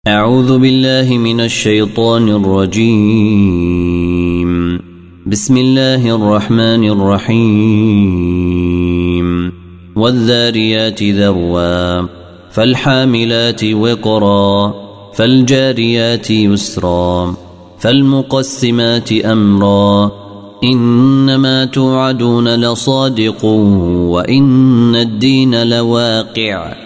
أعوذ بالله من الشيطان الرجيم. بسم الله الرحمن الرحيم. والذاريات ذروا فالحاملات وقرا فالجاريات يسرا فالمقسمات أمرا إنما توعدون لصادق وإن الدين لواقع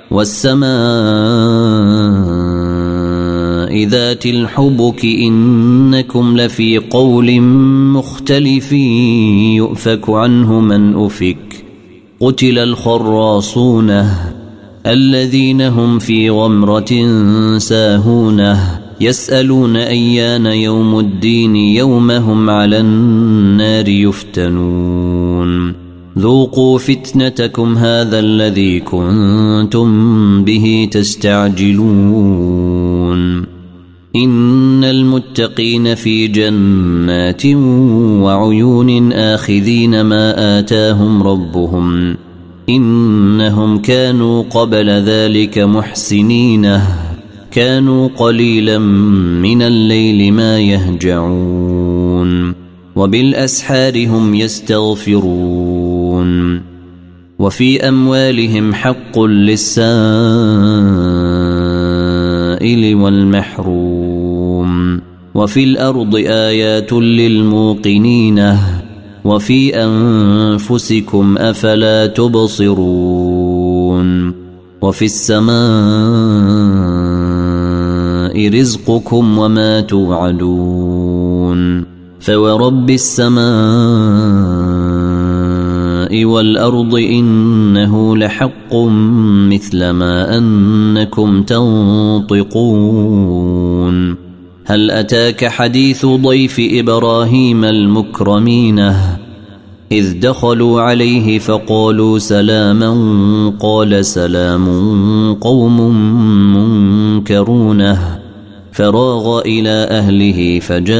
والسماء ذات الحبك إنكم لفي قول مختلف يؤفك عنه من أفك قتل الخراصون الذين هم في غمرة ساهون يسألون أيان يوم الدين يوم هم على النار يفتنون ذوقوا فتنتكم هذا الذي كنتم به تستعجلون إن المتقين في جنات وعيون آخذين ما آتاهم ربهم إنهم كانوا قبل ذلك محسنين كانوا قليلا من الليل ما يهجعون وبالأسحار هم يستغفرون وفي أموالهم حق للسائل والمحروم وفي الأرض آيات للموقنين وفي أنفسكم أفلا تبصرون وفي السماء رزقكم وما توعدون فورب السماء والأرض إنه لحق مثل ما أنكم تنطقون هل أتاك حديث ضيف إبراهيم المكرمين إذ دخلوا عليه فقالوا سلاما قال سلام قوم منكرون فراغ إلى أهله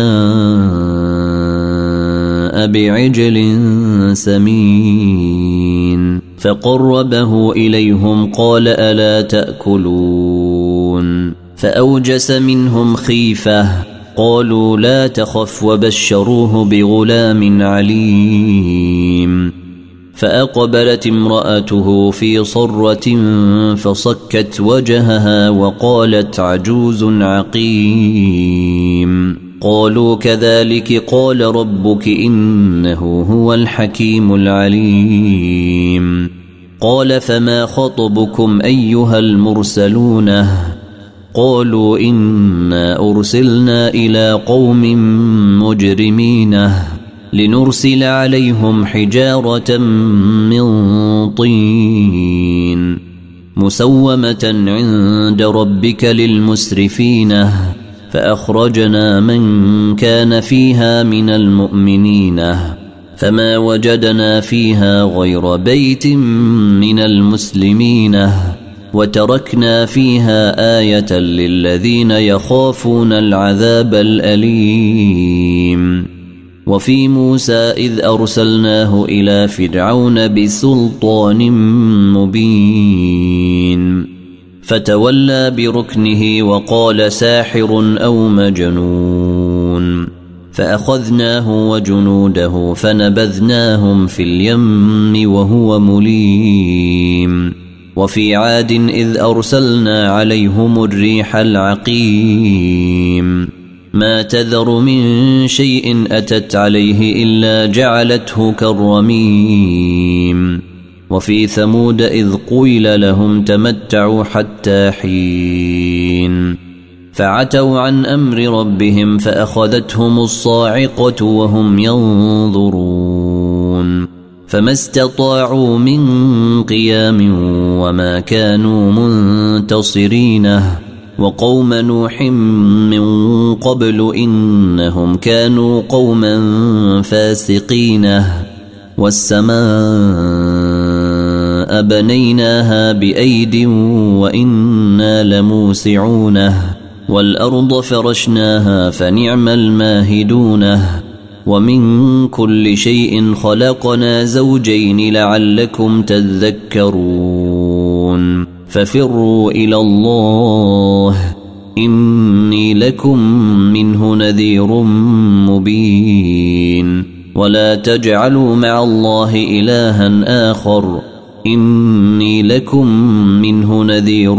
فجاء بعجل سمين فقربه إليهم قال ألا تأكلون فأوجس منهم خيفة قالوا لا تخف وبشروه بغلام عليم فأقبلت امرأته في صرة فصكت وجهها وقالت عجوز عقيم قالوا كذلك قال ربك إنه هو الحكيم العليم قال فما خطبكم أيها المرسلون قالوا إنا أرسلنا إلى قوم مجرمين لنرسل عليهم حجارة من طين مسومة عند ربك للمسرفين فأخرجنا من كان فيها من المؤمنين فما وجدنا فيها غير بيت من المسلمين وتركنا فيها آية للذين يخافون العذاب الأليم وفي موسى إذ أرسلناه إلى فرعون بسلطان مبين فتولى بركنه وقال ساحر أو مجنون فأخذناه وجنوده فنبذناهم في اليم وهو مليم وفي عاد إذ أرسلنا عليهم الريح العقيم ما تذر من شيء أتت عليه إلا جعلته كالرميم وفي ثمود إذ قيل لهم تمتعوا حتى حين فعتوا عن أمر ربهم فأخذتهم الصاعقة وهم ينظرون فما استطاعوا من قيام وما كانوا منتصرين وقوم نوح من قبل إنهم كانوا قوما فاسقين والسماء بنيناها بأيد وإنا لموسعون والأرض فرشناها فنعم الماهدون ومن كل شيء خلقنا زوجين لعلكم تذكرون ففروا إلى الله إني لكم منه نذير مبين ولا تجعلوا مع الله إلها آخر إني لكم منه نذير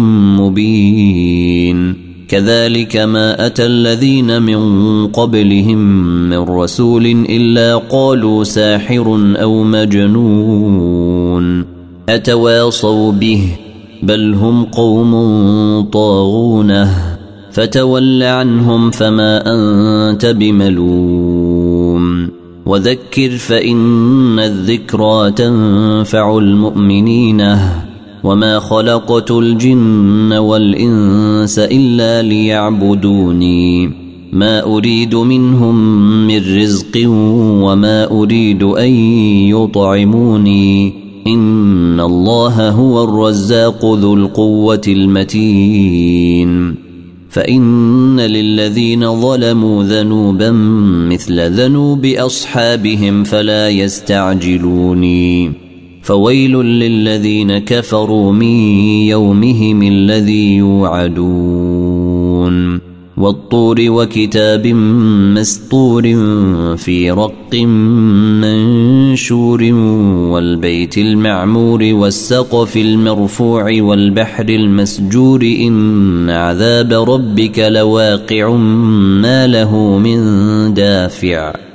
مبين كذلك ما أتى الذين من قبلهم من رسول إلا قالوا ساحر أو مجنون أتواصوا به بل هم قوم طاغون فتول عنهم فما أنت بملوم وذكر فإن الذكرى تنفع المؤمنين وما خلقت الجن والإنس إلا ليعبدوني ما أريد منهم من رزق وما أريد أن يطعموني إن الله هو الرزاق ذو القوة المتين فإن للذين ظلموا ذنوبا مثل ذنوب أصحابهم فلا يستعجلوني فويل للذين كفروا من يومهم الذي يوعدون والطور وكتاب مسطور في رق منشور والبيت المعمور والسقف المرفوع والبحر المسجور إن عذاب ربك لواقع ما له من دافع